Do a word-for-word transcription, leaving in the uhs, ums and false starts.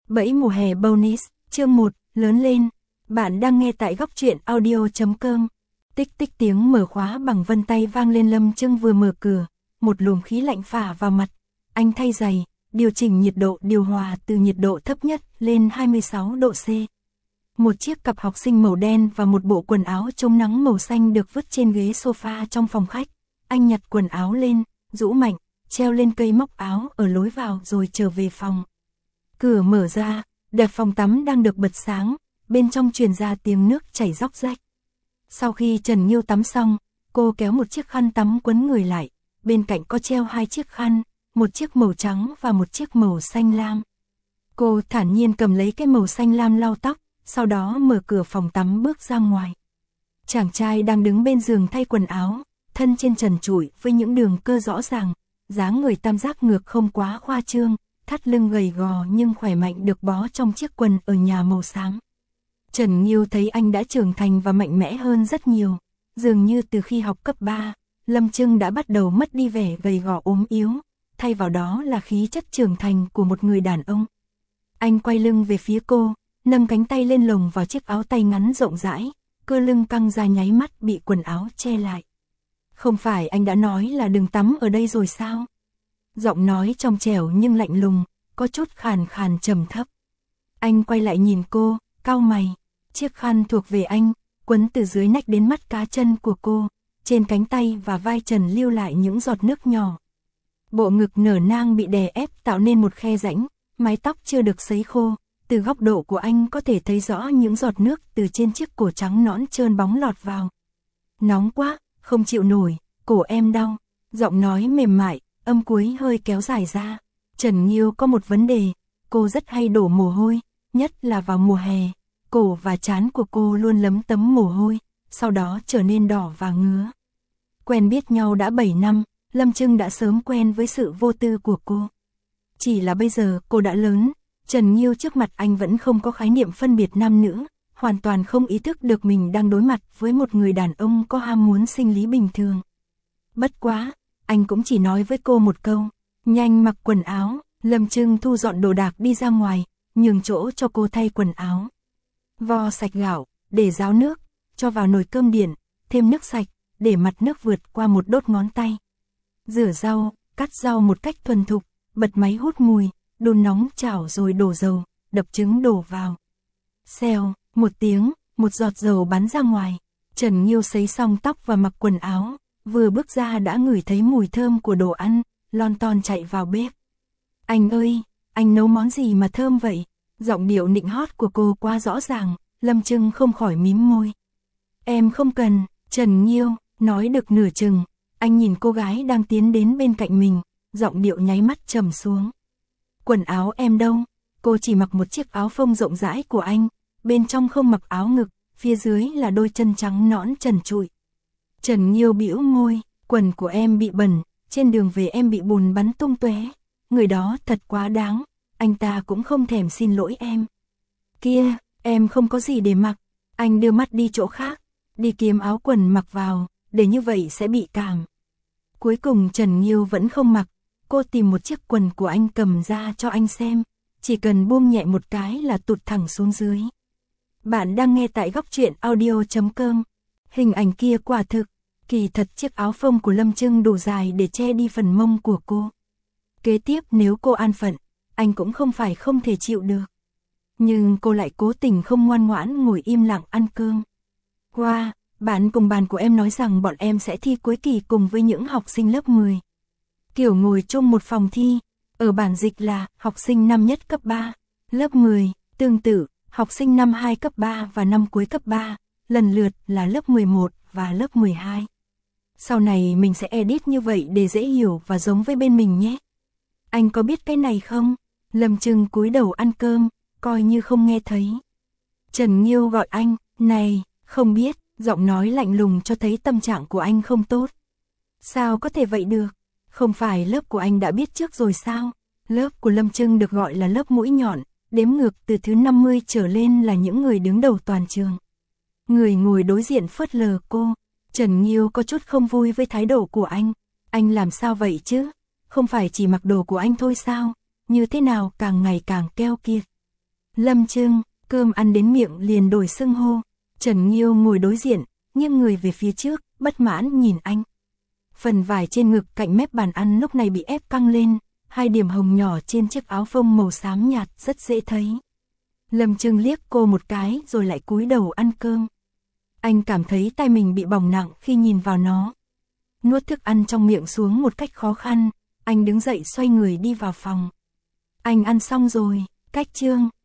Bẫy mùa hè bonus, chương một, lớn lên. Bạn đang nghe tại góc truyện audio chấm com. Tích tích tiếng mở khóa bằng vân tay vang lên. Lâm Trưng vừa mở cửa, một luồng khí lạnh phả vào mặt. Anh thay giày, điều chỉnh nhiệt độ điều hòa từ nhiệt độ thấp nhất lên hai mươi sáu độ C. Một chiếc cặp học sinh màu đen và một bộ quần áo chống nắng màu xanh được vứt trên ghế sofa trong phòng khách. Anh nhặt quần áo lên, rũ mạnh, treo lên cây móc áo ở lối vào rồi trở về phòng. Cửa mở ra, đèn phòng tắm đang được bật sáng, bên trong truyền ra tiếng nước chảy róc rách. Sau khi Trần Nghiêu tắm xong, cô kéo một chiếc khăn tắm quấn người lại, bên cạnh có treo hai chiếc khăn, một chiếc màu trắng và một chiếc màu xanh lam. Cô thản nhiên cầm lấy cái màu xanh lam lau tóc, sau đó mở cửa phòng tắm bước ra ngoài. Chàng trai đang đứng bên giường thay quần áo, thân trên trần trụi với những đường cơ rõ ràng, dáng người tam giác ngược không quá khoa trương, thắt lưng gầy gò nhưng khỏe mạnh được bó trong chiếc quần ở nhà màu xám. Trần Nghiêu thấy anh đã trưởng thành và mạnh mẽ hơn rất nhiều, dường như từ khi học cấp ba, Lâm Trưng đã bắt đầu mất đi vẻ gầy gò ốm yếu, thay vào đó là khí chất trưởng thành của một người đàn ông. Anh quay lưng về phía cô, nâng cánh tay lên lồng vào chiếc áo tay ngắn rộng rãi, cơ lưng căng ra nháy mắt bị quần áo che lại. Không phải anh đã nói là đừng tắm ở đây rồi sao? Giọng nói trong trẻo nhưng lạnh lùng, có chút khàn khàn trầm thấp. Anh quay lại nhìn cô, cau mày. Chiếc khăn thuộc về anh, quấn từ dưới nách đến mắt cá chân của cô, trên cánh tay và vai Trần lưu lại những giọt nước nhỏ. Bộ ngực nở nang bị đè ép tạo nên một khe rãnh, mái tóc chưa được sấy khô, từ góc độ của anh có thể thấy rõ những giọt nước từ trên chiếc cổ trắng nõn trơn bóng lọt vào. Nóng quá, không chịu nổi, cổ em đau. Giọng nói mềm mại, âm cuối hơi kéo dài ra. Trần Nghiêu có một vấn đề, cô rất hay đổ mồ hôi, nhất là vào mùa hè. Cổ và trán của cô luôn lấm tấm mồ hôi, sau đó trở nên đỏ và ngứa. Quen biết nhau đã bảy năm, Lâm Trưng đã sớm quen với sự vô tư của cô. Chỉ là bây giờ cô đã lớn, Trần Nghiêu trước mặt anh vẫn không có khái niệm phân biệt nam nữ, hoàn toàn không ý thức được mình đang đối mặt với một người đàn ông có ham muốn sinh lý bình thường. Bất quá, anh cũng chỉ nói với cô một câu, nhanh mặc quần áo. Lâm Trưng thu dọn đồ đạc đi ra ngoài, nhường chỗ cho cô thay quần áo. Vo sạch gạo, để ráo nước, cho vào nồi cơm điện, thêm nước sạch, để mặt nước vượt qua một đốt ngón tay. Rửa rau, cắt rau một cách thuần thục, bật máy hút mùi, đun nóng chảo rồi đổ dầu, đập trứng đổ vào. Xèo, một tiếng, một giọt dầu bắn ra ngoài. Trần Nghiêu sấy xong tóc và mặc quần áo, vừa bước ra đã ngửi thấy mùi thơm của đồ ăn, lon ton chạy vào bếp. Anh ơi, anh nấu món gì mà thơm vậy? Giọng điệu nịnh hót của cô quá rõ ràng, Lâm Trưng không khỏi mím môi. Em không cần. Trần Nghiêu nói được nửa chừng, anh nhìn cô gái đang tiến đến bên cạnh mình, giọng điệu nháy mắt trầm xuống. Quần áo em đâu? Cô chỉ mặc một chiếc áo phông rộng rãi của anh, bên trong không mặc áo ngực, phía dưới là đôi chân trắng nõn trần trụi. Trần Nghiêu bĩu môi, quần của em bị bẩn, trên đường về em bị bùn bắn tung tóe. Người đó thật quá đáng, anh ta cũng không thèm xin lỗi em. Kia, em không có gì để mặc. Anh đưa mắt đi chỗ khác, đi kiếm áo quần mặc vào, để như vậy sẽ bị cảm. Cuối cùng Trần Nghiêu vẫn không mặc, cô tìm một chiếc quần của anh cầm ra cho anh xem, chỉ cần buông nhẹ một cái là tụt thẳng xuống dưới. Bạn đang nghe tại góc truyện audio chấm com. Hình ảnh kia quả thực, kỳ thật chiếc áo phông của Lâm Trưng đủ dài để che đi phần mông của cô. Kế tiếp nếu cô an phận, anh cũng không phải không thể chịu được. Nhưng cô lại cố tình không ngoan ngoãn ngồi im lặng ăn cơm. Wow, bạn cùng bàn của em nói rằng bọn em sẽ thi cuối kỳ cùng với những học sinh lớp mười. Kiểu ngồi chung một phòng thi, ở bản dịch là học sinh năm nhất cấp ba, lớp mười, tương tự, học sinh năm hai cấp ba và năm cuối cấp ba, lần lượt là lớp mười một và lớp mười hai. Sau này mình sẽ edit như vậy để dễ hiểu và giống với bên mình nhé. Anh có biết cái này không? Lâm Trưng cúi đầu ăn cơm, coi như không nghe thấy. Trần Nghiêu gọi anh, này, không biết, giọng nói lạnh lùng cho thấy tâm trạng của anh không tốt. Sao có thể vậy được? Không phải lớp của anh đã biết trước rồi sao? Lớp của Lâm Trưng được gọi là lớp mũi nhọn, đếm ngược từ thứ năm mươi trở lên là những người đứng đầu toàn trường. Người ngồi đối diện phớt lờ cô. Trần Nghiêu có chút không vui với thái độ của anh. Anh làm sao vậy chứ? Không phải chỉ mặc đồ của anh thôi sao? Như thế nào càng ngày càng keo kiệt. Lâm Trương, cơm ăn đến miệng liền đổi xưng hô. Trần Nghiêu ngồi đối diện, nghiêng người về phía trước, bất mãn nhìn anh. Phần vải trên ngực cạnh mép bàn ăn lúc này bị ép căng lên, hai điểm hồng nhỏ trên chiếc áo phông màu xám nhạt rất dễ thấy. Lâm Trương liếc cô một cái rồi lại cúi đầu ăn cơm. Anh cảm thấy tay mình bị bỏng nặng khi nhìn vào nó. Nuốt thức ăn trong miệng xuống một cách khó khăn, anh đứng dậy xoay người đi vào phòng. Anh ăn xong rồi, Cách Trương,